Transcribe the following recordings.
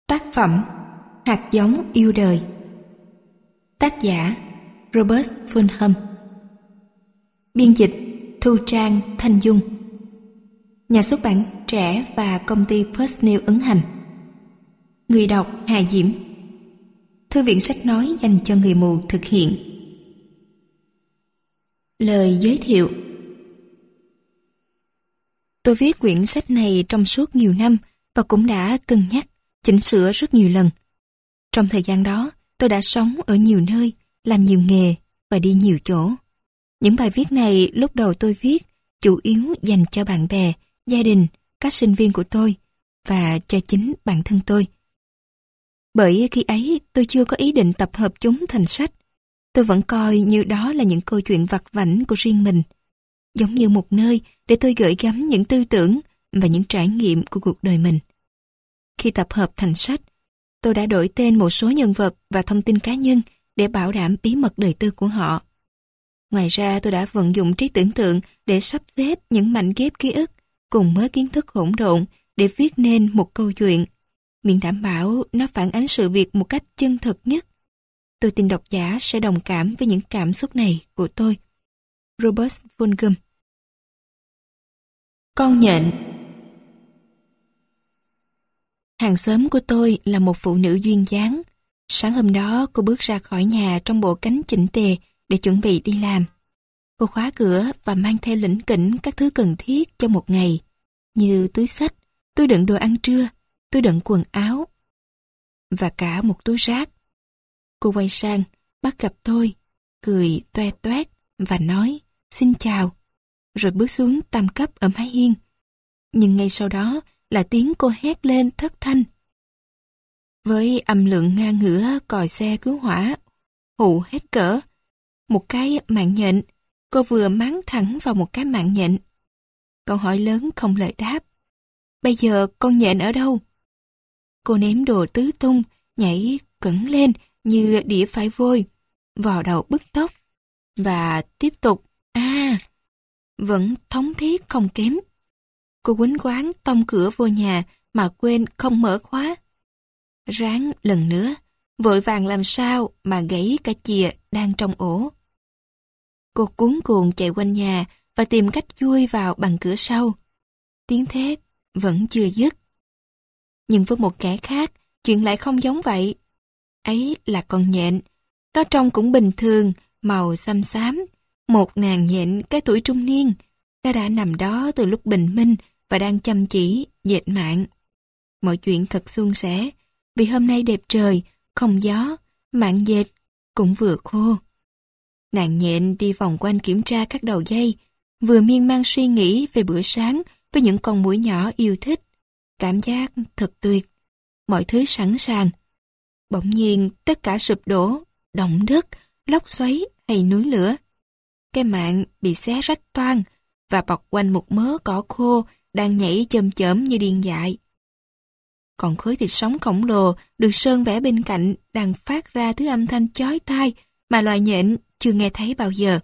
Tác phẩm Hạt giống yêu đời. Tác giả Robert Fulghum. Biên dịch Thu Trang Thanh Dung. Nhà xuất bản Trẻ và công ty First New ấn hành. Người đọc Hà Diễm. Thư viện sách nói dành cho người mù thực hiện. Lời giới thiệu. Tôi viết quyển sách này trong suốt nhiều năm và cũng đã cân nhắc, chỉnh sửa rất nhiều lần. Trong thời gian đó, tôi đã sống ở nhiều nơi, làm nhiều nghề và đi nhiều chỗ. Những bài viết này lúc đầu tôi viết chủ yếu dành cho bạn bè, gia đình, các sinh viên của tôi và cho chính bản thân tôi. Bởi khi ấy tôi chưa có ý định tập hợp chúng thành sách. Tôi vẫn coi như đó là những câu chuyện vặt vãnh của riêng mình, giống như một nơi để tôi gửi gắm những tư tưởng và những trải nghiệm của cuộc đời mình. Khi tập hợp thành sách, tôi đã đổi tên một số nhân vật và thông tin cá nhân để bảo đảm bí mật đời tư của họ. Ngoài ra tôi đã vận dụng trí tưởng tượng để sắp xếp những mảnh ghép ký ức cùng mớ kiến thức hỗn độn để viết nên một câu chuyện, miễn đảm bảo nó phản ánh sự việc một cách chân thực nhất. Tôi tin độc giả sẽ đồng cảm với những cảm xúc này của tôi. Robert Fulghum. Con nhện. Hàng xóm của tôi là một phụ nữ duyên dáng. Sáng hôm đó cô bước ra khỏi nhà trong bộ cánh chỉnh tề để chuẩn bị đi làm. Cô khóa cửa và mang theo lỉnh kỉnh các thứ cần thiết cho một ngày, như túi xách, túi đựng đồ ăn trưa, túi đựng quần áo và cả một túi rác. Cô quay sang, bắt gặp tôi, cười toe toét và nói xin chào, rồi bước xuống tam cấp ở mái hiên. Nhưng ngay sau đó là tiếng cô hét lên thất thanh. Với âm lượng ngang ngửa còi xe cứu hỏa, hụ hết cỡ. Một cái mạng nhện, cô vừa mắng thẳng vào một cái mạng nhện. Câu hỏi lớn không lời đáp. Bây giờ con nhện ở đâu? Cô ném đồ tứ tung, nhảy cẩn lên như đĩa phải vôi, vò đầu bứt tóc, và tiếp tục, vẫn thống thiết không kém. Cô quýnh quáng tông cửa vô nhà mà quên không mở khóa. Ráng lần nữa, vội vàng làm sao mà gãy cả chìa đang trong ổ. Cô cuống cuồng chạy quanh nhà và tìm cách chui vào bằng cửa sau. Tiếng thét vẫn chưa dứt. Nhưng với một kẻ khác, chuyện lại không giống vậy. Ấy là con nhện. Nó trông cũng bình thường, màu xám xám. Một nàng nhện cái tuổi trung niên. Nó đã nằm đó từ lúc bình minh và đang chăm chỉ dệt mạng. Mọi chuyện thật suôn sẻ, vì hôm nay đẹp trời, không gió, mạng dệt cũng vừa khô. Nàng nhện đi vòng quanh kiểm tra các đầu dây, vừa miên man suy nghĩ về bữa sáng với những con muỗi nhỏ yêu thích. Cảm giác thật tuyệt, mọi thứ sẵn sàng. Bỗng nhiên tất cả sụp đổ, động đất, lốc xoáy hay núi lửa. Cái mạng bị xé rách toang và bọc quanh một mớ cỏ khô đang nhảy chồm chởm như điên dại. Còn khối thịt sống khổng lồ được sơn vẽ bên cạnh đang phát ra thứ âm thanh chói tai mà loài nhện chưa nghe thấy bao giờ.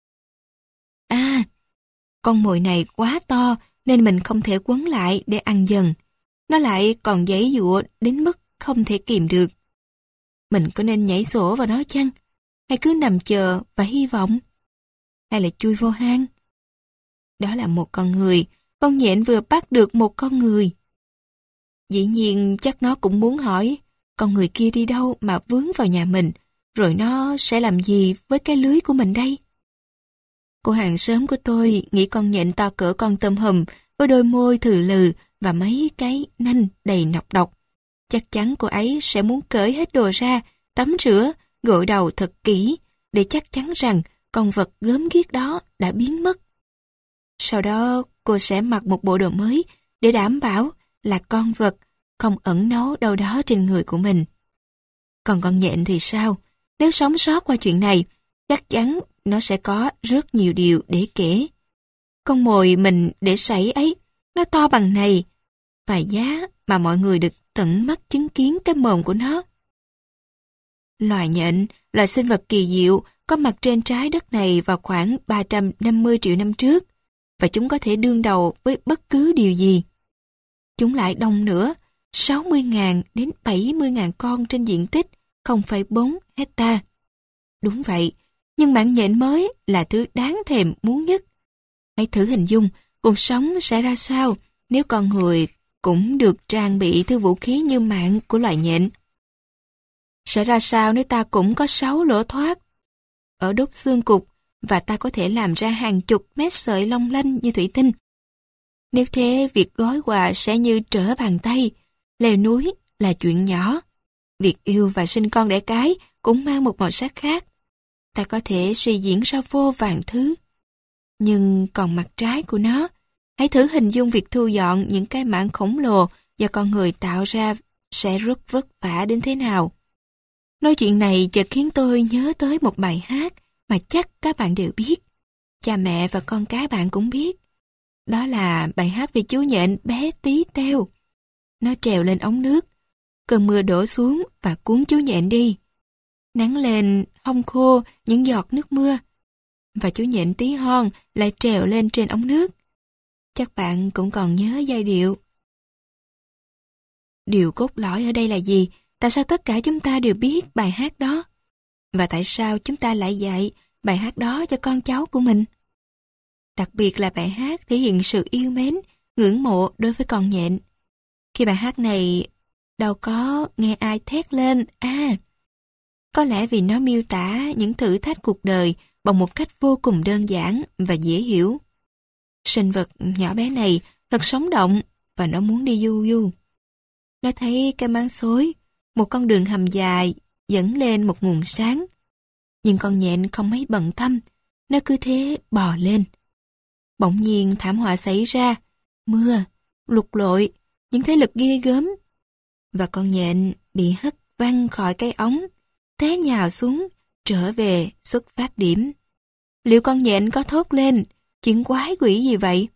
Con mồi này quá to nên mình không thể quấn lại để ăn dần. Nó lại còn giãy giụa đến mức không thể kìm được. Mình có nên nhảy sổ vào nó chăng? Hay cứ nằm chờ và hy vọng? Hay là chui vô hang? Đó là một con người. Con nhện vừa bắt được một con người. Dĩ nhiên chắc nó cũng muốn hỏi con người kia đi đâu mà vướng vào nhà mình, rồi nó sẽ làm gì với cái lưới của mình đây? Cô hàng xóm của tôi nghĩ con nhện to cỡ con tôm hùm với đôi môi thừ lừ và mấy cái nanh đầy nọc độc. Chắc chắn cô ấy sẽ muốn cởi hết đồ ra, tắm rửa, gội đầu thật kỹ để chắc chắn rằng con vật gớm ghiếc đó đã biến mất. Sau đó cô sẽ mặc một bộ đồ mới để đảm bảo là con vật không ẩn náu đâu đó trên người của mình. Còn con nhện thì sao? Nếu sống sót qua chuyện này, chắc chắn nó sẽ có rất nhiều điều để kể. Con mồi mình để sảy ấy, nó to bằng này, và giá mà mọi người được tận mắt chứng kiến cái mồm của nó. Loài nhện, loài sinh vật kỳ diệu, có mặt trên trái đất này vào khoảng 350 triệu năm trước, và chúng có thể đương đầu với bất cứ điều gì. Chúng lại đông nữa, 60.000 đến 70.000 con trên diện tích 0,4 hecta. Đúng vậy, nhưng mạng nhện mới là thứ đáng thèm muốn nhất. Hãy thử hình dung cuộc sống sẽ ra sao nếu con người cũng được trang bị thứ vũ khí như mạng của loài nhện. Sẽ ra sao nếu ta cũng có 6 lỗ thoát ở đốt xương cục và ta có thể làm ra hàng chục mét sợi long lanh như thủy tinh. Nếu thế, việc gói quà sẽ như trở bàn tay, leo núi là chuyện nhỏ. Việc yêu và sinh con đẻ cái cũng mang một màu sắc khác. Ta có thể suy diễn ra vô vàn thứ. Nhưng còn mặt trái của nó, hãy thử hình dung việc thu dọn những cái mảng khổng lồ do con người tạo ra sẽ rất vất vả đến thế nào. Nói chuyện này chợt khiến tôi nhớ tới một bài hát mà chắc các bạn đều biết. Cha mẹ và con cái bạn cũng biết. Đó là bài hát về chú nhện bé tí teo. Nó trèo lên ống nước, cơn mưa đổ xuống và cuốn chú nhện đi. Nắng lên hong khô những giọt nước mưa, và chú nhện tí hon lại trèo lên trên ống nước. Chắc bạn cũng còn nhớ giai điệu. Điều cốt lõi ở đây là gì? Tại sao tất cả chúng ta đều biết bài hát đó? Và tại sao chúng ta lại dạy bài hát đó cho con cháu của mình? Đặc biệt là bài hát thể hiện sự yêu mến, ngưỡng mộ đối với con nhện. Khi bài hát này đâu có nghe ai thét lên, có lẽ vì nó miêu tả những thử thách cuộc đời bằng một cách vô cùng đơn giản và dễ hiểu. Sinh vật nhỏ bé này thật sống động và nó muốn đi du du. Nó thấy cái máng xối, một con đường hầm dài dẫn lên một nguồn sáng. Nhưng con nhện không mấy bận tâm, nó cứ thế bò lên. Bỗng nhiên thảm họa xảy ra, mưa, lụt lội, những thế lực ghê gớm. Và con nhện bị hất văng khỏi cái ống, té nhào xuống, trở về xuất phát điểm. Liệu con nhện có thốt lên, chuyện quái quỷ gì vậy?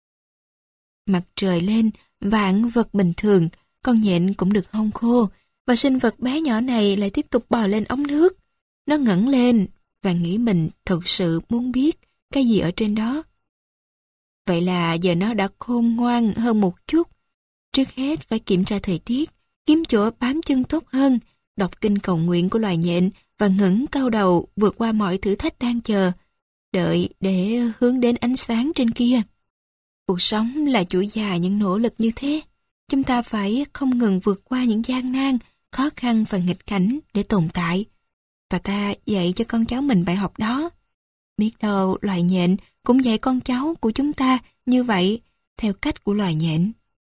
Mặt trời lên, vạn vật bình thường, con nhện cũng được hong khô, và sinh vật bé nhỏ này lại tiếp tục bò lên ống nước. Nó ngẩng lên và nghĩ mình thực sự muốn biết cái gì ở trên đó. Vậy là giờ nó đã khôn ngoan hơn một chút. Trước hết phải kiểm tra thời tiết, kiếm chỗ bám chân tốt hơn, đọc kinh cầu nguyện của loài nhện và ngẩng cao đầu vượt qua mọi thử thách đang chờ, đợi để hướng đến ánh sáng trên kia. Cuộc sống là chuỗi dài những nỗ lực như thế. Chúng ta phải không ngừng vượt qua những gian nan, khó khăn và nghịch cảnh để tồn tại. Và ta dạy cho con cháu mình bài học đó. Biết đâu loài nhện cũng dạy con cháu của chúng ta như vậy, theo cách của loài nhện.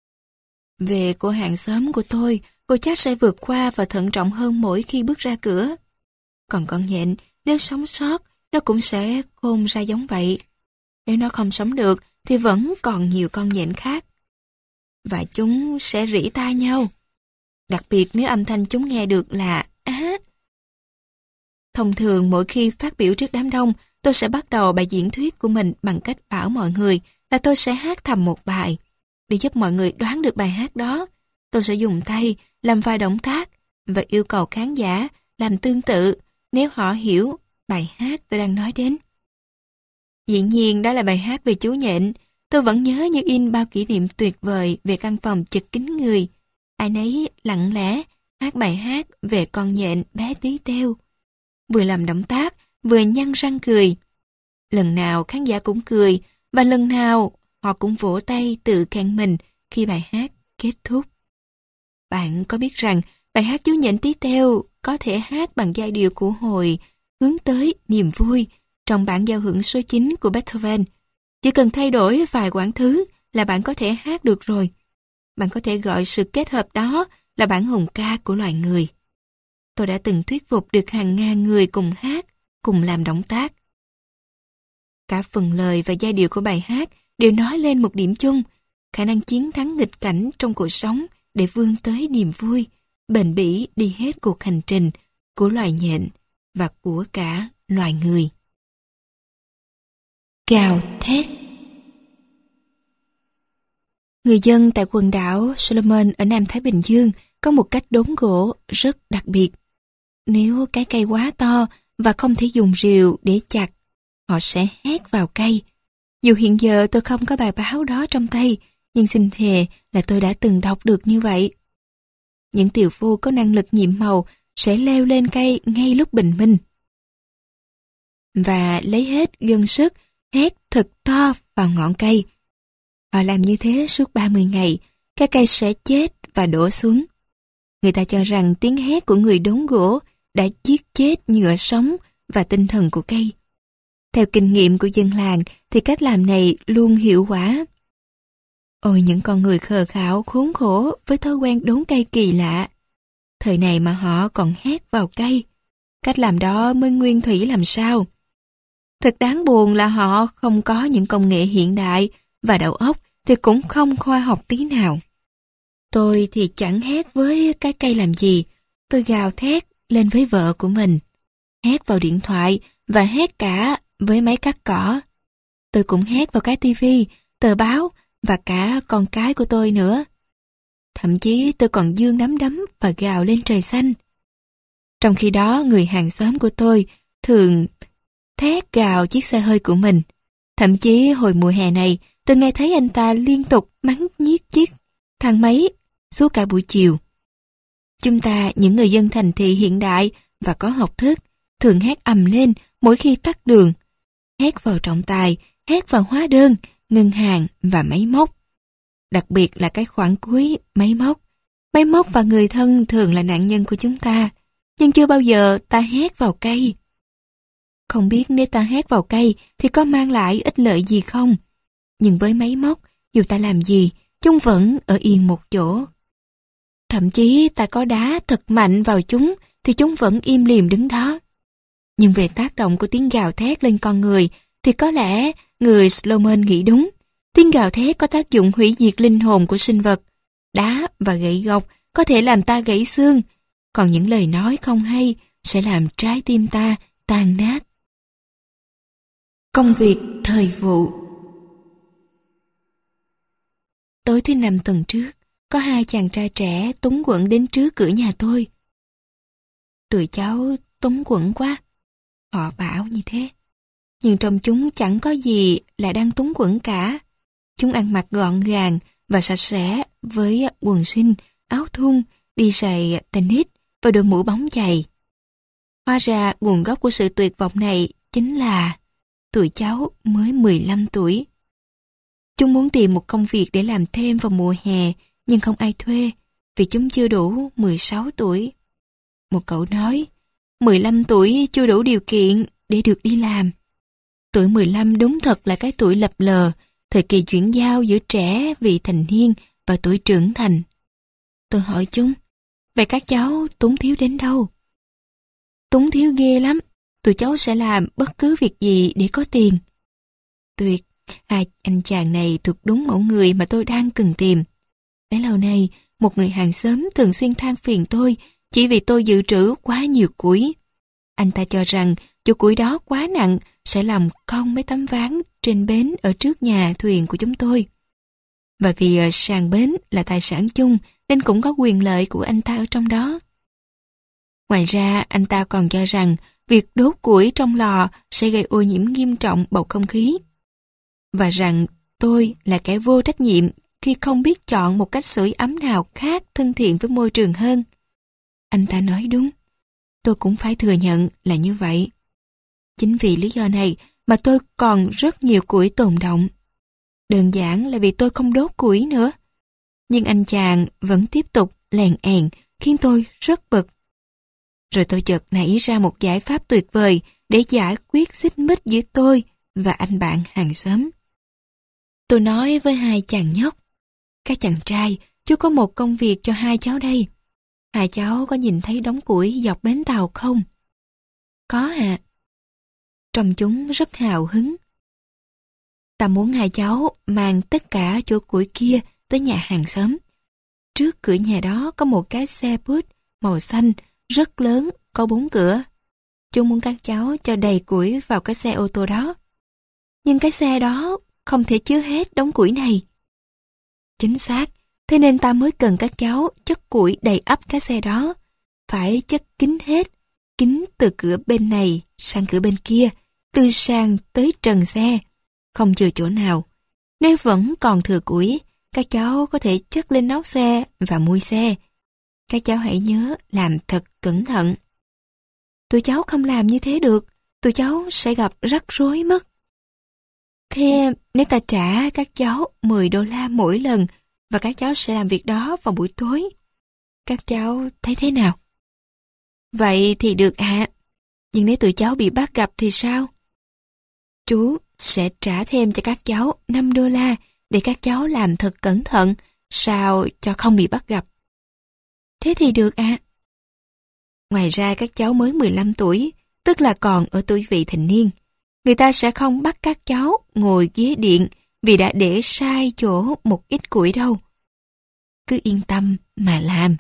Về cô hàng xóm của tôi, cô chắc sẽ vượt qua và thận trọng hơn mỗi khi bước ra cửa. Còn con nhện, nếu sống sót, nó cũng sẽ khôn ra giống vậy. Nếu nó không sống được, thì vẫn còn nhiều con nhện khác. Và chúng sẽ rỉ tai nhau. Đặc biệt nếu âm thanh chúng nghe được là á. Thông thường mỗi khi phát biểu trước đám đông, tôi sẽ bắt đầu bài diễn thuyết của mình bằng cách bảo mọi người là tôi sẽ hát thầm một bài. Để giúp mọi người đoán được bài hát đó, tôi sẽ dùng tay làm vài động tác và yêu cầu khán giả làm tương tự nếu họ hiểu bài hát tôi đang nói đến. Dĩ nhiên đó là bài hát về chú nhện. Tôi vẫn nhớ như in bao kỷ niệm tuyệt vời về căn phòng chật kín người. Ai nấy lặng lẽ hát bài hát về con nhện bé tí teo. Vừa làm động tác, vừa nhăn răng cười. Lần nào khán giả cũng cười, và lần nào họ cũng vỗ tay tự khen mình khi bài hát kết thúc. Bạn có biết rằng bài hát chú nhện tí teo có thể hát bằng giai điệu của hồi hướng tới niềm vui trong bản giao hưởng số 9 của Beethoven. Chỉ cần thay đổi vài quãng thứ là bạn có thể hát được rồi. Bạn có thể gọi sự kết hợp đó là bản hùng ca của loài người. Tôi đã từng thuyết phục được hàng ngàn người cùng hát, cùng làm động tác. Cả phần lời và giai điệu của bài hát đều nói lên một điểm chung, khả năng chiến thắng nghịch cảnh trong cuộc sống để vươn tới niềm vui, bền bỉ đi hết cuộc hành trình của loài nhện và của cả loài người. Gào thét. Người dân tại quần đảo Solomon ở Nam Thái Bình Dương có một cách đốn gỗ rất đặc biệt. Nếu cái cây quá to và không thể dùng rìu để chặt, họ sẽ hét vào cây. Dù hiện giờ tôi không có bài báo đó trong tay, nhưng xin thề là tôi đã từng đọc được như vậy. những tiều phu có năng lực nhiệm màu sẽ leo lên cây ngay lúc bình minh. Và lấy hết gân sức, hét thật to vào ngọn cây. Họ làm như thế suốt 30 ngày, cái cây sẽ chết và đổ xuống. Người ta cho rằng tiếng hét của người đốn gỗ đã giết chết nhựa sống và tinh thần của cây. Theo kinh nghiệm của dân làng thì cách làm này luôn hiệu quả. Ôi những con người khờ khảo khốn khổ với thói quen đốn cây kỳ lạ. Thời này mà họ còn hét vào cây. Cách làm đó mới nguyên thủy làm sao. Thật đáng buồn là họ không có những công nghệ hiện đại và đầu óc thì cũng không khoa học tí nào. Tôi thì chẳng hét với cái cây làm gì. Tôi gào thét lên với vợ của mình. Hét vào điện thoại và hét cả với máy cắt cỏ. Tôi cũng hét vào cái tivi, tờ báo và cả con cái của tôi nữa. Thậm chí tôi còn giương nắm đấm và gào lên trời xanh. Trong khi đó người hàng xóm của tôi thường thét gào chiếc xe hơi của mình. Thậm chí hồi mùa hè này tôi nghe thấy anh ta liên tục mắng nhiếc chiếc thang máy suốt cả buổi chiều. Chúng ta, những người dân thành thị hiện đại và có học thức, thường hét ầm lên mỗi khi tắt đường. Hét vào trọng tài, hét vào hóa đơn, ngân hàng và máy móc. Đặc biệt là cái khoản cuối máy móc. Máy móc và người thân thường là nạn nhân của chúng ta, nhưng chưa bao giờ ta hét vào cây. Không biết nếu ta hét vào cây thì có mang lại ích lợi gì không? Nhưng với máy móc, dù ta làm gì, chúng vẫn ở yên một chỗ. Thậm chí ta có đá thật mạnh vào chúng thì chúng vẫn im lìm đứng đó. Nhưng về tác động của tiếng gào thét lên con người thì có lẽ người Sloman nghĩ đúng. Tiếng gào thét có tác dụng hủy diệt linh hồn của sinh vật. Đá và gậy gộc có thể làm ta gãy xương, còn những lời nói không hay sẽ làm trái tim ta tan nát. Công việc thời vụ. Tối thứ 5 tuần trước, có hai chàng trai trẻ túng quẫn đến trước cửa nhà tôi. Tụi cháu túng quẫn quá, họ bảo như thế. Nhưng trong chúng chẳng có gì là đang túng quẫn cả. Chúng ăn mặc gọn gàng và sạch sẽ với quần jean, áo thun, đi giày tennis và đội mũ bóng dày. Hóa ra nguồn gốc của sự tuyệt vọng này chính là tụi cháu mới 15 tuổi. Chúng muốn tìm một công việc để làm thêm vào mùa hè nhưng không ai thuê vì chúng chưa đủ 16 tuổi. Một cậu nói, 15 tuổi chưa đủ điều kiện để được đi làm. Tuổi 15 đúng thật là cái tuổi lập lờ, thời kỳ chuyển giao giữa trẻ vị thành niên và tuổi trưởng thành. Tôi hỏi chúng, vậy các cháu túng thiếu đến đâu? Túng thiếu ghê lắm, tụi cháu sẽ làm bất cứ việc gì để có tiền. Tuyệt, hai anh chàng này thuộc đúng mẫu người mà tôi đang cần tìm. Bấy lâu nay, một người hàng xóm thường xuyên than phiền tôi chỉ vì tôi dự trữ quá nhiều củi. Anh ta cho rằng chỗ củi đó quá nặng sẽ làm cong mấy tấm ván trên bến ở trước nhà thuyền của chúng tôi. Và vì sàn bến là tài sản chung nên cũng có quyền lợi của anh ta ở trong đó. Ngoài ra, anh ta còn cho rằng việc đốt củi trong lò sẽ gây ô nhiễm nghiêm trọng bầu không khí. Và rằng tôi là kẻ vô trách nhiệm khi không biết chọn một cách sưởi ấm nào khác thân thiện với môi trường hơn. Anh ta nói đúng. Tôi cũng phải thừa nhận là như vậy. Chính vì lý do này mà tôi còn rất nhiều củi tồn đọng. Đơn giản là vì tôi không đốt củi nữa. Nhưng anh chàng vẫn tiếp tục lèn èn khiến tôi rất bực. Rồi tôi chợt nảy ra một giải pháp tuyệt vời để giải quyết xích mích giữa tôi và anh bạn hàng xóm. Tôi nói với hai chàng nhóc, các chàng trai, chú có một công việc cho hai cháu đây. Hai cháu có nhìn thấy đống củi dọc bến tàu không? Có ạ. Trông chúng rất hào hứng. Ta muốn hai cháu mang tất cả chỗ củi kia tới nhà hàng xóm. Trước cửa nhà đó có một cái xe bus màu xanh rất lớn, có 4 cửa. Chúng muốn các cháu cho đầy củi vào cái xe ô tô đó. Nhưng cái xe đó không thể chứa hết đống củi này. Chính xác, thế nên ta mới cần các cháu chất củi đầy ắp cái xe đó. Phải chất kín hết, kín từ cửa bên này sang cửa bên kia, từ sàn tới trần xe, không chừa chỗ nào. Nếu vẫn còn thừa củi, các cháu có thể chất lên nóc xe và mui xe. Các cháu hãy nhớ làm thật cẩn thận. Tụi cháu không làm như thế được, tụi cháu sẽ gặp rắc rối mất. Thế nếu ta trả các cháu $10 mỗi lần và các cháu sẽ làm việc đó vào buổi tối, các cháu thấy thế nào? Vậy thì được ạ. Nhưng nếu tụi cháu bị bắt gặp thì sao? Chú sẽ trả thêm cho các cháu $5 để các cháu làm thật cẩn thận, sao cho không bị bắt gặp. Thế thì được ạ. Ngoài ra các cháu mới 15 tuổi, tức là còn ở tuổi vị thành niên. Người ta sẽ không bắt các cháu ngồi ghế điện vì đã để sai chỗ một ít củi đâu. Cứ yên tâm mà làm.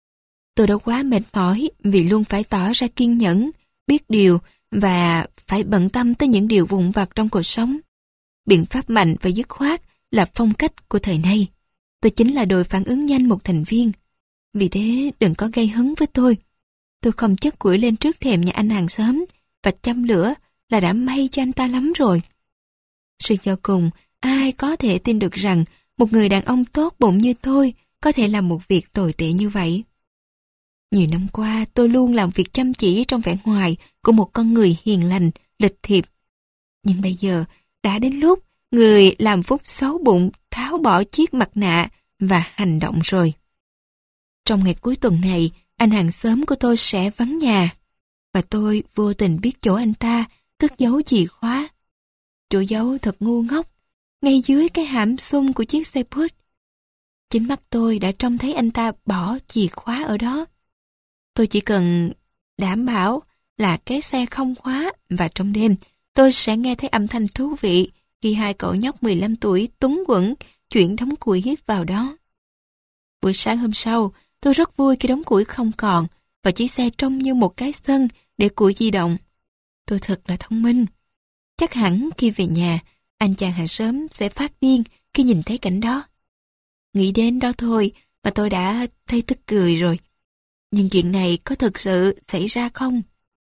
Tôi đã quá mệt mỏi vì luôn phải tỏ ra kiên nhẫn, biết điều và phải bận tâm tới những điều vụn vặt trong cuộc sống. Biện pháp mạnh và dứt khoát là phong cách của thời nay. Tôi chính là đội phản ứng nhanh một thành viên. Vì thế đừng có gây hứng với tôi. Tôi không chất củi lên trước thềm nhà anh hàng xóm và châm lửa là đã may cho anh ta lắm rồi. Suy cho cùng, ai có thể tin được rằng một người đàn ông tốt bụng như tôi có thể làm một việc tồi tệ như vậy. Nhiều năm qua, tôi luôn làm việc chăm chỉ trong vẻ ngoài của một con người hiền lành, lịch thiệp. Nhưng bây giờ, đã đến lúc người làm phúc xấu bụng tháo bỏ chiếc mặt nạ và hành động rồi. Trong ngày cuối tuần này, anh hàng xóm của tôi sẽ vắng nhà, và tôi vô tình biết chỗ anh ta cất giấu chìa khóa. Chỗ giấu thật ngu ngốc, ngay dưới cái hãm xung của chiếc xe push. Chính mắt tôi đã trông thấy anh ta bỏ chìa khóa ở đó. Tôi chỉ cần đảm bảo là cái xe không khóa và trong đêm tôi sẽ nghe thấy âm thanh thú vị khi hai cậu nhóc 15 tuổi túng quẫn chuyển đống củi vào đó. Buổi sáng hôm sau, tôi rất vui khi đống củi không còn và chiếc xe trông như một cái sân để củi di động. Tôi thật là thông minh. Chắc hẳn khi về nhà, anh chàng hàng xóm sẽ phát điên khi nhìn thấy cảnh đó. Nghĩ đến đó thôi mà tôi đã thấy tức cười rồi. Nhưng chuyện này có thực sự xảy ra không?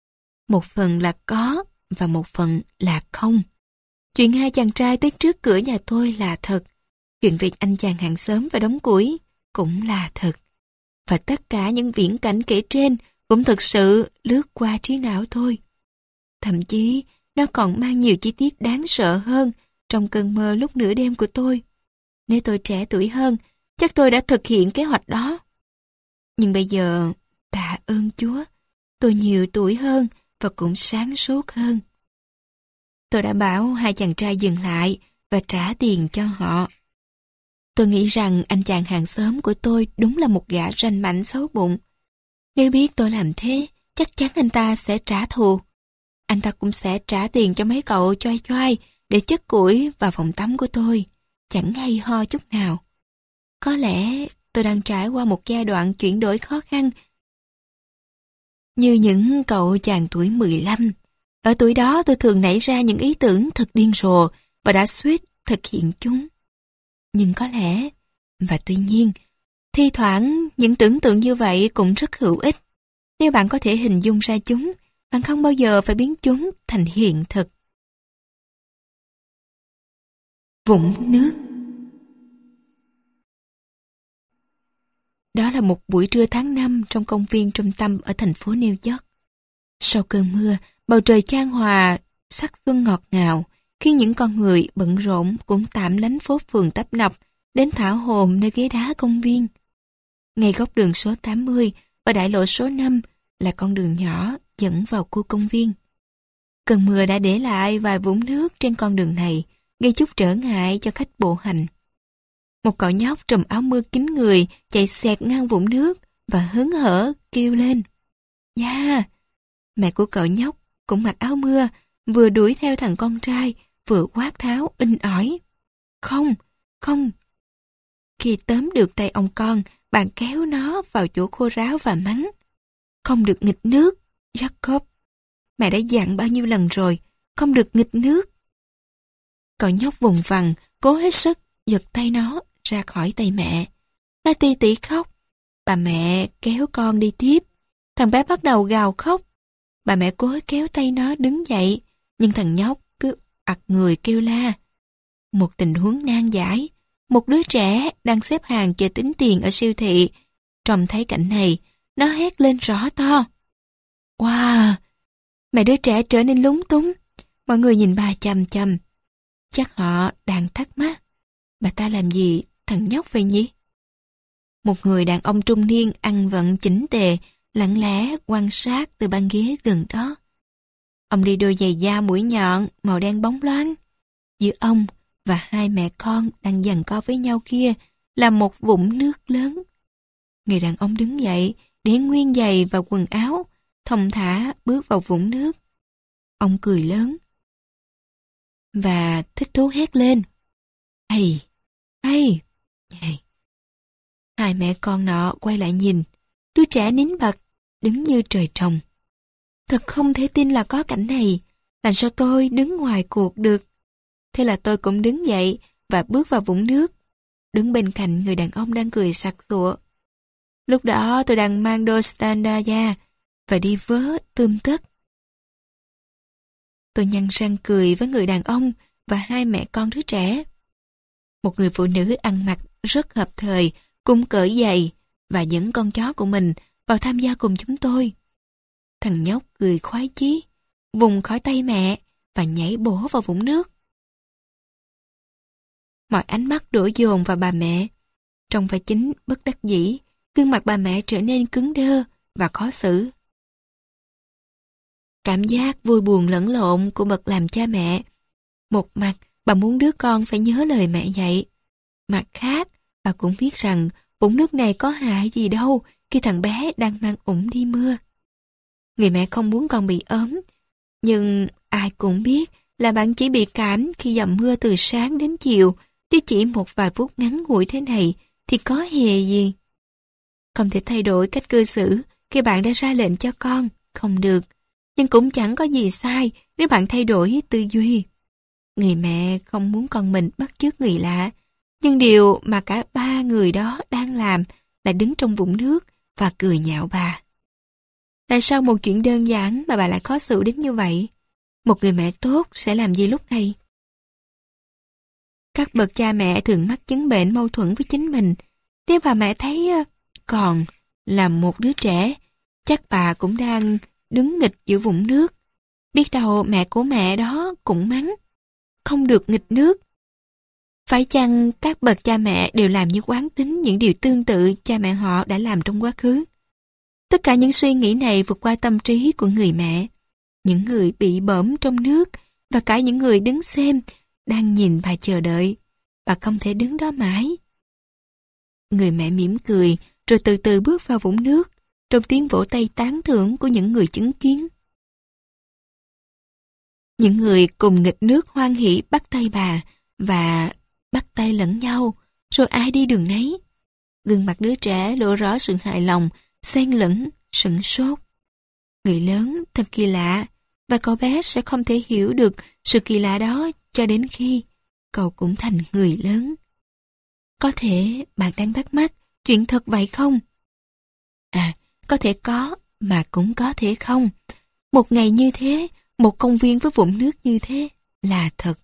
Một phần là có và một phần là không. Chuyện hai chàng trai tới trước cửa nhà tôi là thật. Chuyện việc anh chàng hàng xóm và đống củi cũng là thật. Và tất cả những viễn cảnh kể trên cũng thực sự lướt qua trí não tôi. Thậm chí nó còn mang nhiều chi tiết đáng sợ hơn trong cơn mơ lúc nửa đêm của tôi. Nếu tôi trẻ tuổi hơn, chắc tôi đã thực hiện kế hoạch đó. Nhưng bây giờ, tạ ơn Chúa, tôi nhiều tuổi hơn và cũng sáng suốt hơn. Tôi đã bảo hai chàng trai dừng lại và trả tiền cho họ. Tôi nghĩ rằng anh chàng hàng xóm của tôi đúng là một gã ranh mãnh xấu bụng. Nếu biết tôi làm thế, chắc chắn anh ta sẽ trả thù. Anh ta cũng sẽ trả tiền cho mấy cậu choai choai để chất củi vào phòng tắm của tôi. Chẳng hay ho chút nào. Có lẽ tôi đang trải qua một giai đoạn chuyển đổi khó khăn như những cậu chàng tuổi 15. Ở tuổi đó tôi thường nảy ra những ý tưởng thật điên rồ và đã suýt thực hiện chúng. Nhưng có lẽ, và tuy nhiên, thi thoảng những tưởng tượng như vậy cũng rất hữu ích. Nếu bạn có thể hình dung ra chúng, bạn không bao giờ phải biến chúng thành hiện thực. Vũng nước. Đó là một buổi trưa tháng 5 trong công viên trung tâm ở thành phố New York. Sau cơn mưa, bầu trời chan hòa, sắc xuân ngọt ngào, khi những con người bận rộn cũng tạm lánh phố phường tấp nập đến thả hồn nơi ghế đá công viên. Ngay góc đường số 80 và đại lộ số 5 là con đường nhỏ dẫn vào khu công viên. Cơn mưa đã để lại vài vũng nước trên con đường này, gây chút trở ngại cho khách bộ hành. Một cậu nhóc trùm áo mưa kín người chạy xẹt ngang vũng nước và hớn hở kêu lên. Yeah! Mẹ của cậu nhóc cũng mặc áo mưa, vừa đuổi theo thằng con trai, vừa quát tháo inh ỏi. Không, không. Khi tóm được tay ông con, bạn kéo nó vào chỗ khô ráo và mắng. Không được nghịch nước, Jacob. Mẹ đã dặn bao nhiêu lần rồi, không được nghịch nước. Cậu nhóc vùng vằng, cố hết sức giật tay nó ra khỏi tay mẹ. Nó ti tỉ khóc. Bà mẹ kéo con đi tiếp. Thằng bé bắt đầu gào khóc. Bà mẹ cố kéo tay nó đứng dậy, nhưng thằng nhóc cứ ặt người kêu la. Một tình huống nan giải. Một đứa trẻ đang xếp hàng chờ tính tiền ở siêu thị Trông thấy cảnh này, nó hét lên rõ to. Wow! Mẹ đứa trẻ trở nên lúng túng. Mọi người nhìn bà chằm chằm. Chắc họ đang thắc mắc. Bà ta làm gì thằng nhóc vậy nhỉ? Một người đàn ông trung niên ăn vận chỉnh tề, lặng lẽ quan sát từ băng ghế gần đó. Ông đi đôi giày da mũi nhọn, màu đen bóng loáng. Giữa ông và hai mẹ con đang giằng co với nhau kia là một vũng nước lớn. Người đàn ông đứng dậy, để nguyên giày và quần áo, thong thả bước vào vũng nước. Ông cười lớn và thích thú hét lên. Hay, hay, hay. Hai mẹ con nọ quay lại nhìn, đứa trẻ nín bật, đứng như trời trồng. Thật không thể tin là có cảnh này, làm sao tôi đứng ngoài cuộc được. Thế là tôi cũng đứng dậy và bước vào vũng nước, đứng bên cạnh người đàn ông đang cười sặc sụa. Lúc đó tôi đang mang đôi standard da và đi vớ tươm tất. Tôi nhăn răng cười với người đàn ông và hai mẹ con đứa trẻ. Một người phụ nữ ăn mặc rất hợp thời, cũng cởi giày và dẫn con chó của mình vào tham gia cùng chúng tôi. Thằng nhóc cười khoái chí, vùng khỏi tay mẹ và nhảy bổ vào vũng nước. Mọi ánh mắt đổ dồn vào bà mẹ. Trong vai chính bất đắc dĩ, gương mặt bà mẹ trở nên cứng đơ và khó xử. Cảm giác vui buồn lẫn lộn của bậc làm cha mẹ. Một mặt, bà muốn đứa con phải nhớ lời mẹ dạy. Mặt khác, bà cũng biết rằng vũng nước này có hại gì đâu khi thằng bé đang mang ủng đi mưa. Người mẹ không muốn con bị ốm, nhưng ai cũng biết là bạn chỉ bị cảm khi dầm mưa từ sáng đến chiều, chứ chỉ một vài phút ngắn ngủi thế này thì có hề gì. Không thể thay đổi cách cư xử khi bạn đã ra lệnh cho con, không được. Nhưng cũng chẳng có gì sai nếu bạn thay đổi tư duy. Người mẹ không muốn con mình bắt chước người lạ, nhưng điều mà cả ba người đó đang làm là đứng trong vũng nước và cười nhạo bà. Tại sao một chuyện đơn giản mà bà lại khó xử đến như vậy? Một người mẹ tốt sẽ làm gì lúc này? Các bậc cha mẹ thường mắc chứng bệnh mâu thuẫn với chính mình. Nếu bà mẹ thấy còn là một đứa trẻ, chắc bà cũng đang đứng nghịch giữa vũng nước. Biết đâu mẹ của mẹ đó cũng mắng. Không được nghịch nước. Phải chăng các bậc cha mẹ đều làm như quán tính những điều tương tự cha mẹ họ đã làm trong quá khứ? Tất cả những suy nghĩ này vượt qua tâm trí của người mẹ. Những người bị bõm trong nước và cả những người đứng xem đang nhìn bà chờ đợi. Bà không thể đứng đó mãi. Người mẹ mỉm cười rồi từ từ bước vào vũng nước trong tiếng vỗ tay tán thưởng của những người chứng kiến. Những người cùng nghịch nước hoan hỉ bắt tay bà và bắt tay lẫn nhau, rồi ai đi đường nấy. Gương mặt đứa trẻ lộ rõ sự hài lòng, xen lẫn, sửng sốt. Người lớn thật kỳ lạ, và cậu bé sẽ không thể hiểu được sự kỳ lạ đó cho đến khi cậu cũng thành người lớn. Có thể bạn đang thắc mắc, chuyện thật vậy không? À, có thể có, mà cũng có thể không. Một ngày như thế, một công viên với vũng nước như thế là thật.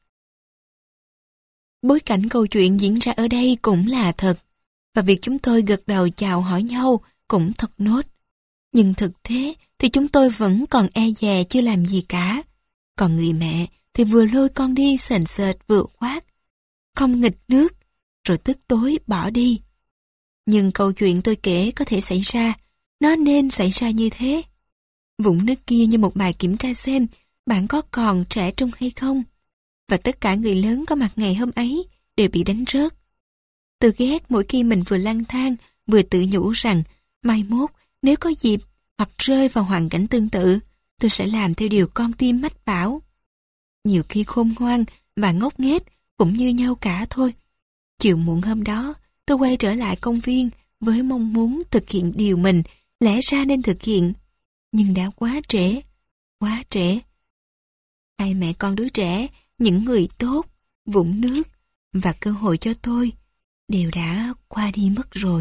Bối cảnh câu chuyện diễn ra ở đây cũng là thật, và việc chúng tôi gật đầu chào hỏi nhau cũng thật nốt. Nhưng thực tế thì chúng tôi vẫn còn e dè chưa làm gì cả. Còn người mẹ thì vừa lôi con đi sền sệt vừa quát. Không nghịch nước, rồi tức tối bỏ đi. Nhưng câu chuyện tôi kể có thể xảy ra, nó nên xảy ra như thế. Vũng nước kia như một bài kiểm tra xem bạn có còn trẻ trung hay không. Và tất cả người lớn có mặt ngày hôm ấy đều bị đánh rớt. Tôi ghét mỗi khi mình vừa lang thang vừa tự nhủ rằng mai mốt nếu có dịp hoặc rơi vào hoàn cảnh tương tự, tôi sẽ làm theo điều con tim mách bảo. Nhiều khi khôn ngoan và ngốc nghếch cũng như nhau cả thôi. Chiều muộn hôm đó, tôi quay trở lại công viên với mong muốn thực hiện điều mình lẽ ra nên thực hiện. Nhưng đã quá trễ, quá trễ. Hai mẹ con đứa trẻ, những người tốt, vũng nước và cơ hội cho tôi đều đã qua đi mất rồi.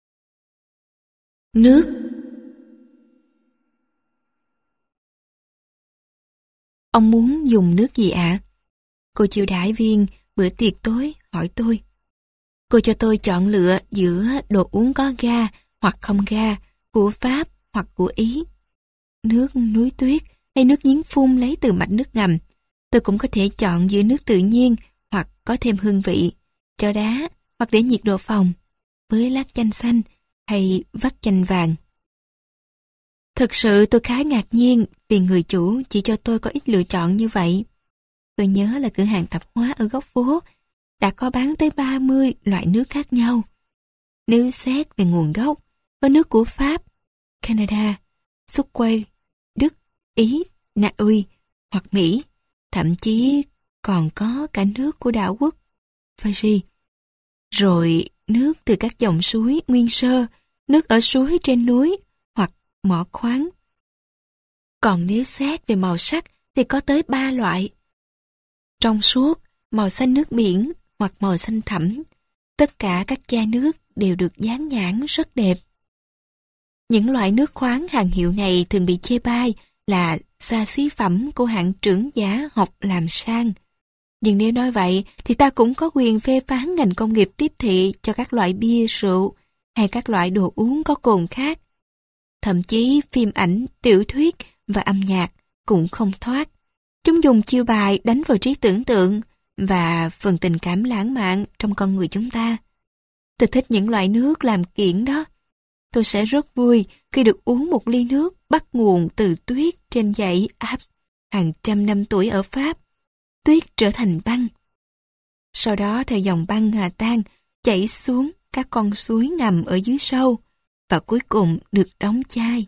Nước. Ông muốn dùng nước gì ạ? Cô chiêu đãi viên bữa tiệc tối hỏi tôi. Cô cho tôi chọn lựa giữa đồ uống có ga hoặc không ga, của Pháp hoặc của Ý. Nước núi tuyết hay nước giếng phun lấy từ mạch nước ngầm. Tôi cũng có thể chọn giữa nước tự nhiên hoặc có thêm hương vị, cho đá hoặc để nhiệt độ phòng, với lát chanh xanh hay vắt chanh vàng. Thực sự tôi khá ngạc nhiên vì người chủ chỉ cho tôi có ít lựa chọn như vậy. Tôi nhớ là cửa hàng tạp hóa ở góc phố đã có bán tới 30 loại nước khác nhau. Nếu xét về nguồn gốc, có nước của Pháp, Canada, xúc quay, Đức, Ý, Na Uy hoặc Mỹ, thậm chí còn có cả nước của đảo quốc Fiji. Rồi nước từ các dòng suối nguyên sơ, nước ở suối trên núi hoặc mỏ khoáng. Còn nếu xét về màu sắc thì có tới 3 loại. Trong suốt, màu xanh nước biển hoặc màu xanh thẳm. Tất cả các chai nước đều được dán nhãn rất đẹp. Những loại nước khoáng hàng hiệu này thường bị chê bai là xa xí phẩm của hạng trưởng giả học làm sang. Nhưng nếu nói vậy thì ta cũng có quyền phê phán ngành công nghiệp tiếp thị cho các loại bia rượu hay các loại đồ uống có cồn khác. Thậm chí phim ảnh, tiểu thuyết và âm nhạc cũng không thoát. Chúng dùng chiêu bài đánh vào trí tưởng tượng và phần tình cảm lãng mạn trong con người chúng ta. Tôi thích những loại nước làm kiển đó. Tôi sẽ rất vui khi được uống một ly nước bắt nguồn từ tuyết trên dãy Alps hàng trăm năm tuổi ở Pháp. Tuyết trở thành băng. Sau đó theo dòng băng hòa tan chảy xuống các con suối ngầm ở dưới sâu và cuối cùng được đóng chai.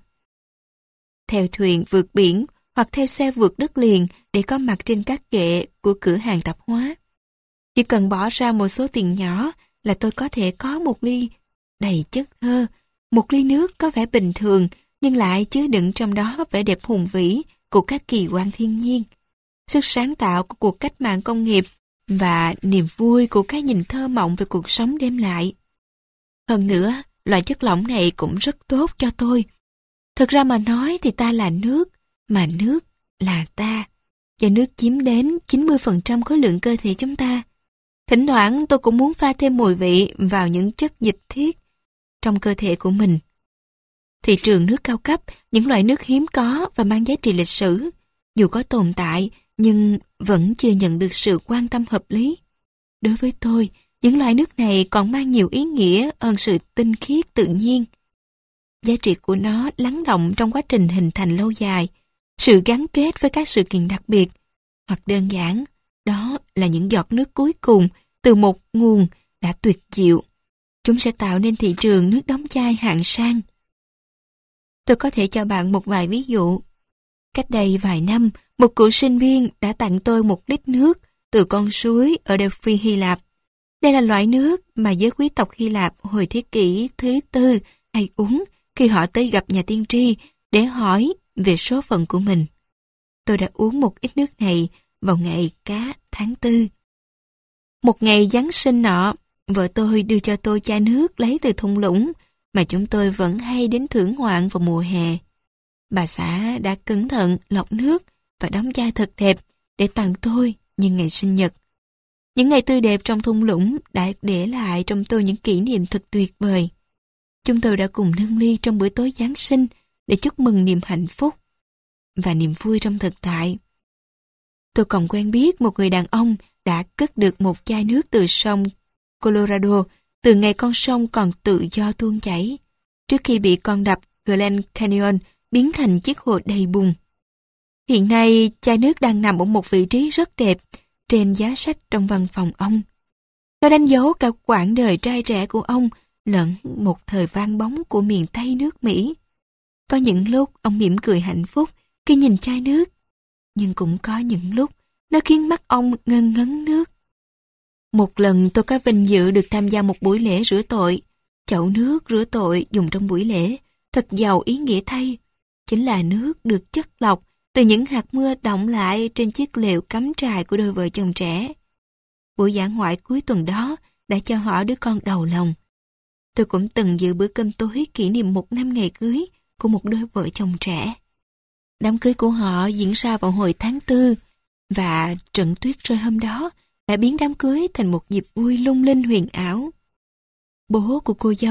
Theo thuyền vượt biển hoặc theo xe vượt đất liền để có mặt trên các kệ của cửa hàng tạp hóa. Chỉ cần bỏ ra một số tiền nhỏ là tôi có thể có một ly đầy chất thơ, một ly nước có vẻ bình thường nhưng lại chứa đựng trong đó vẻ đẹp hùng vĩ của các kỳ quan thiên nhiên, sức sáng tạo của cuộc cách mạng công nghiệp và niềm vui của cái nhìn thơ mộng về cuộc sống đem lại. Hơn nữa, loại chất lỏng này cũng rất tốt cho tôi. Thực ra mà nói thì ta là nước, mà nước là ta, và nước chiếm đến 90% khối lượng cơ thể chúng ta. Thỉnh thoảng tôi cũng muốn pha thêm mùi vị vào những chất dịch thiết trong cơ thể của mình. Thị trường nước cao cấp, những loại nước hiếm có và mang giá trị lịch sử, dù có tồn tại nhưng vẫn chưa nhận được sự quan tâm hợp lý. Đối với tôi, những loại nước này còn mang nhiều ý nghĩa hơn sự tinh khiết tự nhiên. Giá trị của nó lắng động trong quá trình hình thành lâu dài, sự gắn kết với các sự kiện đặc biệt, hoặc đơn giản, đó là những giọt nước cuối cùng từ một nguồn đã tuyệt diệu. Chúng sẽ tạo nên thị trường nước đóng chai hạng sang. Tôi có thể cho bạn một vài ví dụ. Cách đây vài năm, một cựu sinh viên đã tặng tôi 1 lít nước từ con suối ở Delphi, Hy Lạp. Đây là loại nước mà giới quý tộc Hy Lạp hồi thế kỷ thứ 4 hay uống khi họ tới gặp nhà tiên tri để hỏi về số phận của mình. Tôi đã uống một ít nước này vào ngày Cá tháng 4. Một ngày Giáng sinh nọ, vợ tôi đưa cho tôi chai nước lấy từ thung lũng mà chúng tôi vẫn hay đến thưởng ngoạn vào mùa hè. Bà xã đã cẩn thận lọc nước và đóng chai thật đẹp để tặng tôi nhân ngày sinh nhật. Những ngày tươi đẹp trong thung lũng đã để lại trong tôi những kỷ niệm thật tuyệt vời. Chúng tôi đã cùng nâng ly trong bữa tối Giáng sinh để chúc mừng niềm hạnh phúc và niềm vui trong thực tại. Tôi còn quen biết một người đàn ông đã cất được một chai nước từ sông Colorado từ ngày con sông còn tự do tuôn chảy, trước khi bị con đập Grand Canyon biến thành chiếc hồ đầy bùn. Hiện nay, chai nước đang nằm ở một vị trí rất đẹp trên giá sách trong văn phòng ông. Nó đánh dấu cả quãng đời trai trẻ của ông lẫn một thời vang bóng của miền Tây nước Mỹ. Có những lúc ông mỉm cười hạnh phúc khi nhìn chai nước, nhưng cũng có những lúc nó khiến mắt ông ngân ngấn nước. Một lần tôi có vinh dự được tham gia một buổi lễ rửa tội. Chậu nước rửa tội dùng trong buổi lễ thật giàu ý nghĩa thay. Chính là nước được chất lọc từ những hạt mưa đọng lại trên chiếc lều cắm trại của đôi vợ chồng trẻ. Buổi dã ngoại cuối tuần đó đã cho họ đứa con đầu lòng. Tôi cũng từng dự bữa cơm tối kỷ niệm 1 năm ngày cưới của một đôi vợ chồng trẻ. Đám cưới của họ diễn ra vào hồi tháng 4 và trận tuyết rơi hôm đó đã biến đám cưới thành một dịp vui lung linh huyền ảo. Bố của cô dâu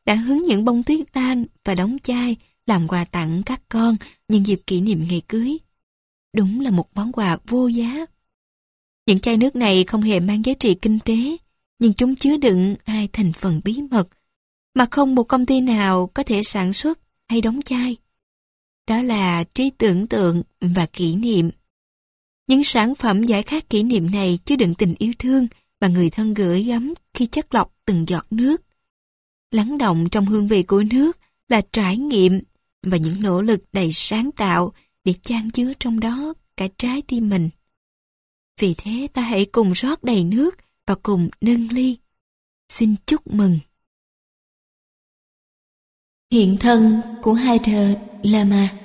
đã hứng những bông tuyết tan và đóng chai làm quà tặng các con nhân dịp kỷ niệm ngày cưới. Đúng là một món quà vô giá. Những chai nước này không hề mang giá trị kinh tế, nhưng chúng chứa đựng hai thành phần bí mật mà không một công ty nào có thể sản xuất hay đóng chai. Đó là trí tưởng tượng và kỷ niệm. Những sản phẩm giải khát kỷ niệm này chứa đựng tình yêu thương mà người thân gửi gắm khi chất lọc từng giọt nước. Lắng động trong hương vị của nước là trải nghiệm và những nỗ lực đầy sáng tạo để chan chứa trong đó cả trái tim mình. Vì thế ta hãy cùng rót đầy nước và cùng nâng ly. Xin chúc mừng. Hiện thân của Haider Lama.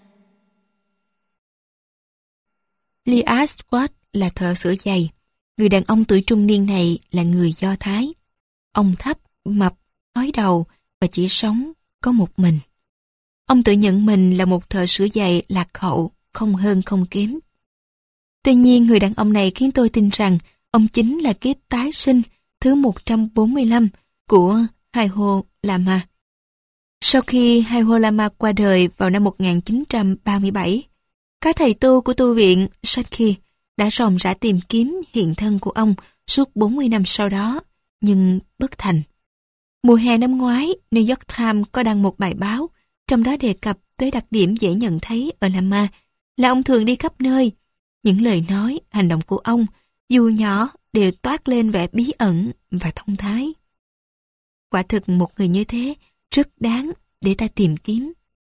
Lee Ashworth là thợ sửa giày. Người đàn ông tuổi trung niên này là người Do Thái. Ông thấp, mập, hói đầu và chỉ sống có một mình. Ông tự nhận mình là một thợ sửa giày lạc hậu, không hơn không kém. Tuy nhiên, người đàn ông này khiến tôi tin rằng ông chính là kiếp tái sinh thứ 145 của Haider Lama. Sau khi Haider Lama qua đời vào năm 1937, các thầy tu của tu viện Sakhi đã ròng rã tìm kiếm hiện thân của ông suốt 40 năm sau đó, nhưng bất thành. Mùa hè năm ngoái, New York Times có đăng một bài báo, trong đó đề cập tới đặc điểm dễ nhận thấy ở Lama là ông thường đi khắp nơi. Những lời nói, hành động của ông, dù nhỏ, đều toát lên vẻ bí ẩn và thông thái. Quả thực một người như thế rất đáng để ta tìm kiếm.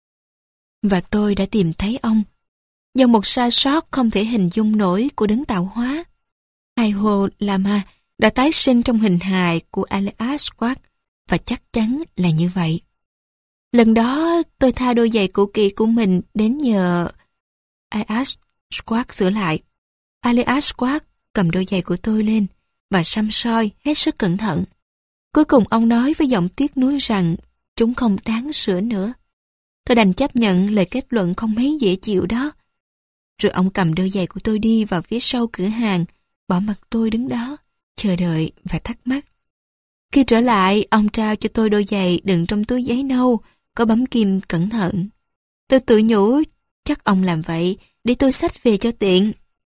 Và tôi đã tìm thấy ông. Do một sai sót không thể hình dung nổi của đấng tạo hóa, Haider Lama đã tái sinh trong hình hài của Lee Ashworth, và chắc chắn là như vậy. Lần đó tôi tha đôi giày cũ kỹ của mình đến nhờ Lee Ashworth sửa lại. Lee Ashworth cầm đôi giày của tôi lên và săm soi hết sức cẩn thận. Cuối cùng ông nói với giọng tiếc nuối rằng chúng không đáng sửa nữa. Tôi đành chấp nhận lời kết luận không mấy dễ chịu đó. Rồi ông cầm đôi giày của tôi đi vào phía sau cửa hàng, bỏ mặc tôi đứng đó, chờ đợi và thắc mắc. Khi trở lại, ông trao cho tôi đôi giày đựng trong túi giấy nâu, có bấm kim cẩn thận. Tôi tự nhủ, chắc ông làm vậy để tôi xách về cho tiện.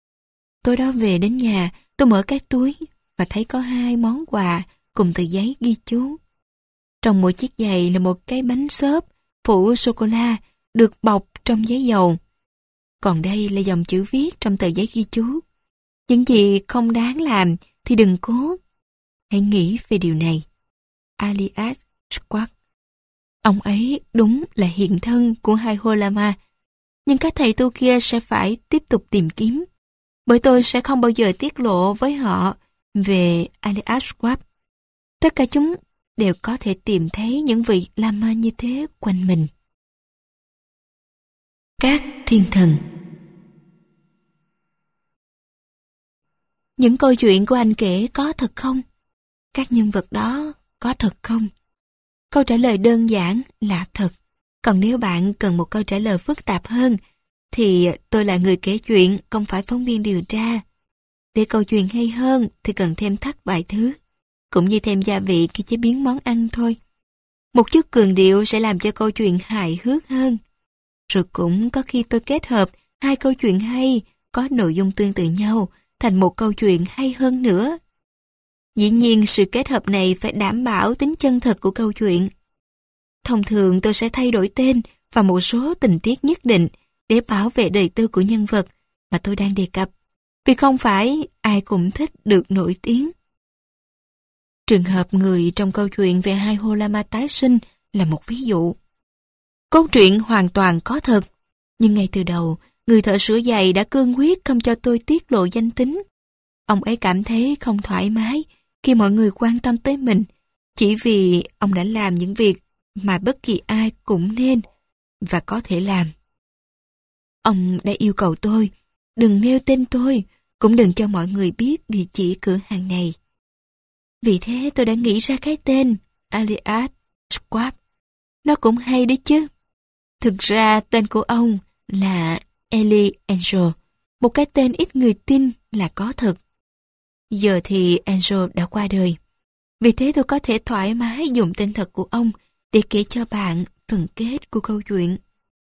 Tối đó về đến nhà, tôi mở cái túi và thấy có 2 món quà cùng tờ giấy ghi chú. Trong mỗi chiếc giày là một cái bánh xốp phủ sô-cô-la được bọc trong giấy dầu. Còn đây là dòng chữ viết trong tờ giấy ghi chú. Những gì không đáng làm thì đừng cố. Hãy nghĩ về điều này. Lee Ashworth. Ông ấy đúng là hiện thân của Haider Lama. Nhưng các thầy tu kia sẽ phải tiếp tục tìm kiếm. Bởi tôi sẽ không bao giờ tiết lộ với họ về Lee Ashworth. Tất cả chúng đều có thể tìm thấy những vị Lama như thế quanh mình. Các thiên thần. Những câu chuyện của anh kể có thật không? Các nhân vật đó có thật không? Câu trả lời đơn giản là thật. Còn nếu bạn cần một câu trả lời phức tạp hơn, thì tôi là người kể chuyện, không phải phóng viên điều tra. Để câu chuyện hay hơn thì cần thêm thắt vài thứ, cũng như thêm gia vị khi chế biến món ăn thôi. Một chút cường điệu sẽ làm cho câu chuyện hài hước hơn. Rồi cũng có khi tôi kết hợp 2 câu chuyện hay, có nội dung tương tự nhau, thành một câu chuyện hay hơn nữa. Dĩ nhiên sự kết hợp này phải đảm bảo tính chân thật của câu chuyện. Thông thường tôi sẽ thay đổi tên và một số tình tiết nhất định để bảo vệ đời tư của nhân vật mà tôi đang đề cập, vì không phải ai cũng thích được nổi tiếng. Trường hợp người trong câu chuyện về Haider Lama tái sinh là một ví dụ. Câu chuyện hoàn toàn có thật, nhưng ngay từ đầu, người thợ sửa giày đã cương quyết không cho tôi tiết lộ danh tính. Ông ấy cảm thấy không thoải mái khi mọi người quan tâm tới mình, chỉ vì ông đã làm những việc mà bất kỳ ai cũng nên và có thể làm. Ông đã yêu cầu tôi đừng nêu tên tôi, cũng đừng cho mọi người biết địa chỉ cửa hàng này. Vì thế tôi đã nghĩ ra cái tên Lee Ashworth. Nó cũng hay đấy chứ. Thực ra tên của ông là Elie Angel, một cái tên ít người tin là có thật. Giờ thì Angel đã qua đời. Vì thế tôi có thể thoải mái dùng tên thật của ông để kể cho bạn phần kết của câu chuyện.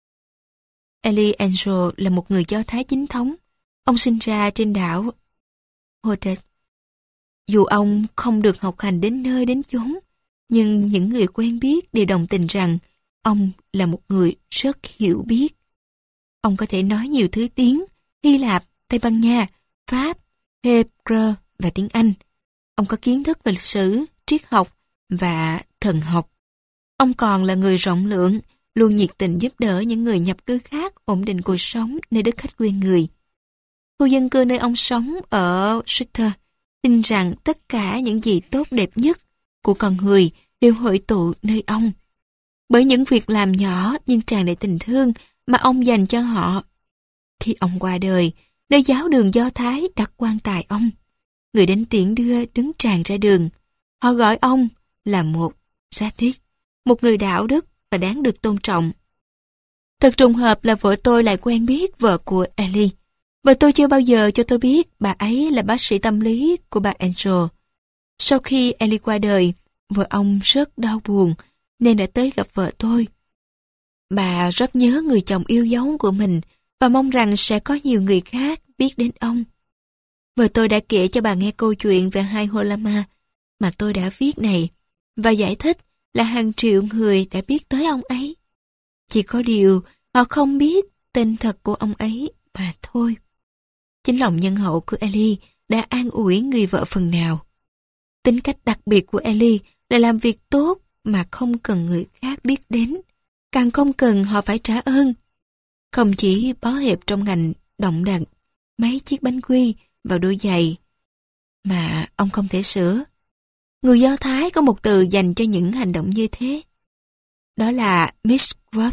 Elie Angel là một người Do Thái chính thống. Ông sinh ra trên đảo Hordet. Dù ông không được học hành đến nơi đến chốn, nhưng những người quen biết đều đồng tình rằng ông là một người rất hiểu biết. Ông có thể nói nhiều thứ tiếng: Hy Lạp, Tây Ban Nha, Pháp, Hebrew và tiếng Anh. Ông có kiến thức về lịch sử, triết học và thần học. Ông còn là người rộng lượng, luôn nhiệt tình giúp đỡ những người nhập cư khác ổn định cuộc sống nơi đất khách quê người. Khu dân cư nơi ông sống ở Sutter tin rằng tất cả những gì tốt đẹp nhất của con người đều hội tụ nơi ông. Bởi những việc làm nhỏ nhưng tràn đầy tình thương mà ông dành cho họ. Khi ông qua đời, nơi giáo đường Do Thái đặt quan tài ông. Người đến tiễn đưa đứng tràn ra đường. Họ gọi ông là một Zaddik, một người đạo đức và đáng được tôn trọng. Thật trùng hợp là vợ tôi lại quen biết vợ của Elie. Vợ tôi chưa bao giờ cho tôi biết bà ấy là bác sĩ tâm lý của bà Angel. Sau khi Elie qua đời, vợ ông rất đau buồn nên đã tới gặp vợ tôi. Bà rất nhớ người chồng yêu dấu của mình và mong rằng sẽ có nhiều người khác biết đến ông. Vợ tôi đã kể cho bà nghe câu chuyện về hai Holama mà tôi đã viết này và giải thích là hàng triệu người đã biết tới ông ấy. Chỉ có điều họ không biết tên thật của ông ấy mà thôi. Chính lòng nhân hậu của Elie đã an ủi người vợ phần nào. Tính cách đặc biệt của Elie là làm việc tốt mà không cần người khác biết đến, càng không cần họ phải trả ơn. Không chỉ bó hẹp trong ngành động đặt mấy chiếc bánh quy vào đôi giày mà ông không thể sửa. Người Do Thái có một từ dành cho những hành động như thế. Đó là misquote.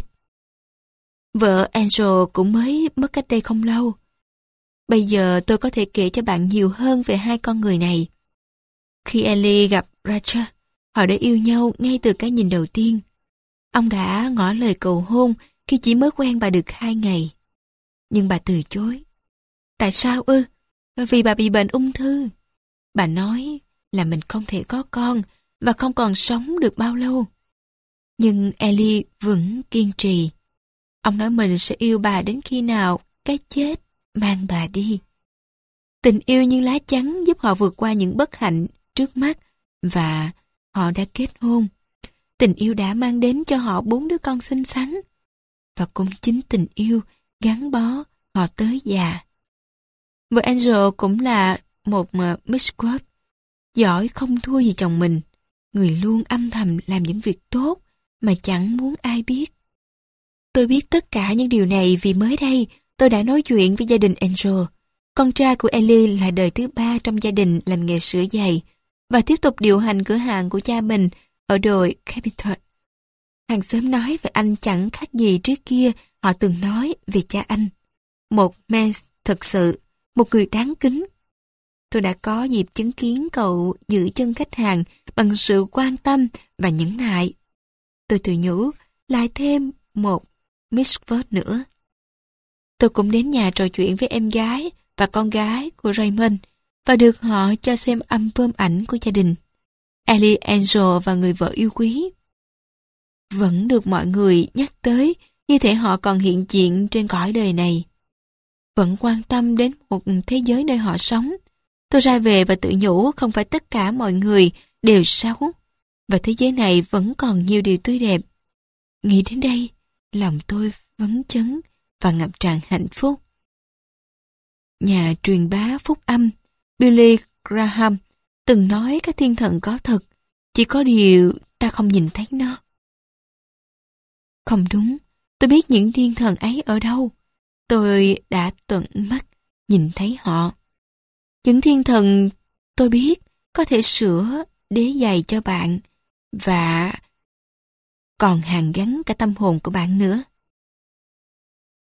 Vợ Angel cũng mới mất cách đây không lâu. Bây giờ tôi có thể kể cho bạn nhiều hơn về hai con người này. Khi Elie gặp Raja, họ đã yêu nhau ngay từ cái nhìn đầu tiên. Ông đã ngỏ lời cầu hôn khi chỉ mới quen bà được 2 ngày. Nhưng bà từ chối. Tại sao ư? Vì bà bị bệnh ung thư. Bà nói là mình không thể có con và không còn sống được bao lâu. Nhưng Elie vẫn kiên trì. Ông nói mình sẽ yêu bà đến khi nào cái chết mang bà đi. Tình yêu như lá chắn giúp họ vượt qua những bất hạnh trước mắt và họ đã kết hôn. Tình yêu đã mang đến cho họ 4 đứa con xinh xắn. Và cũng chính tình yêu gắn bó họ tới già. Vợ Angel cũng là một misquote, giỏi không thua gì chồng mình. Người luôn âm thầm làm những việc tốt mà chẳng muốn ai biết. Tôi biết tất cả những điều này vì mới đây tôi đã nói chuyện với gia đình Angel. Con trai của Elie là đời thứ 3 trong gia đình làm nghề sửa giày và tiếp tục điều hành cửa hàng của cha mình ở đồi Capitol. Hàng xóm nói về anh chẳng khác gì trước kia họ từng nói về cha anh. Một man thực sự, một người đáng kính. Tôi đã có dịp chứng kiến cậu giữ chân khách hàng bằng sự quan tâm và nhẫn nại. Tôi tự nhủ lại thêm một misquote nữa. Tôi cũng đến nhà trò chuyện với em gái và con gái của Raymond và được họ cho xem album ảnh của gia đình. Elie Angel và người vợ yêu quý vẫn được mọi người nhắc tới như thể họ còn hiện diện trên cõi đời này. Vẫn quan tâm đến một thế giới nơi họ sống. Tôi ra về và tự nhủ không phải tất cả mọi người đều xấu và thế giới này vẫn còn nhiều điều tươi đẹp. Nghĩ đến đây, lòng tôi phấn chấn và ngập tràn hạnh phúc. Nhà truyền bá phúc âm Billy Graham từng nói các thiên thần có thật, chỉ có điều ta không nhìn thấy nó. Không đúng, tôi biết những thiên thần ấy ở đâu. Tôi đã tận mắt nhìn thấy họ. Những thiên thần tôi biết có thể sửa đế giày cho bạn và còn hàn gắn cả tâm hồn của bạn nữa.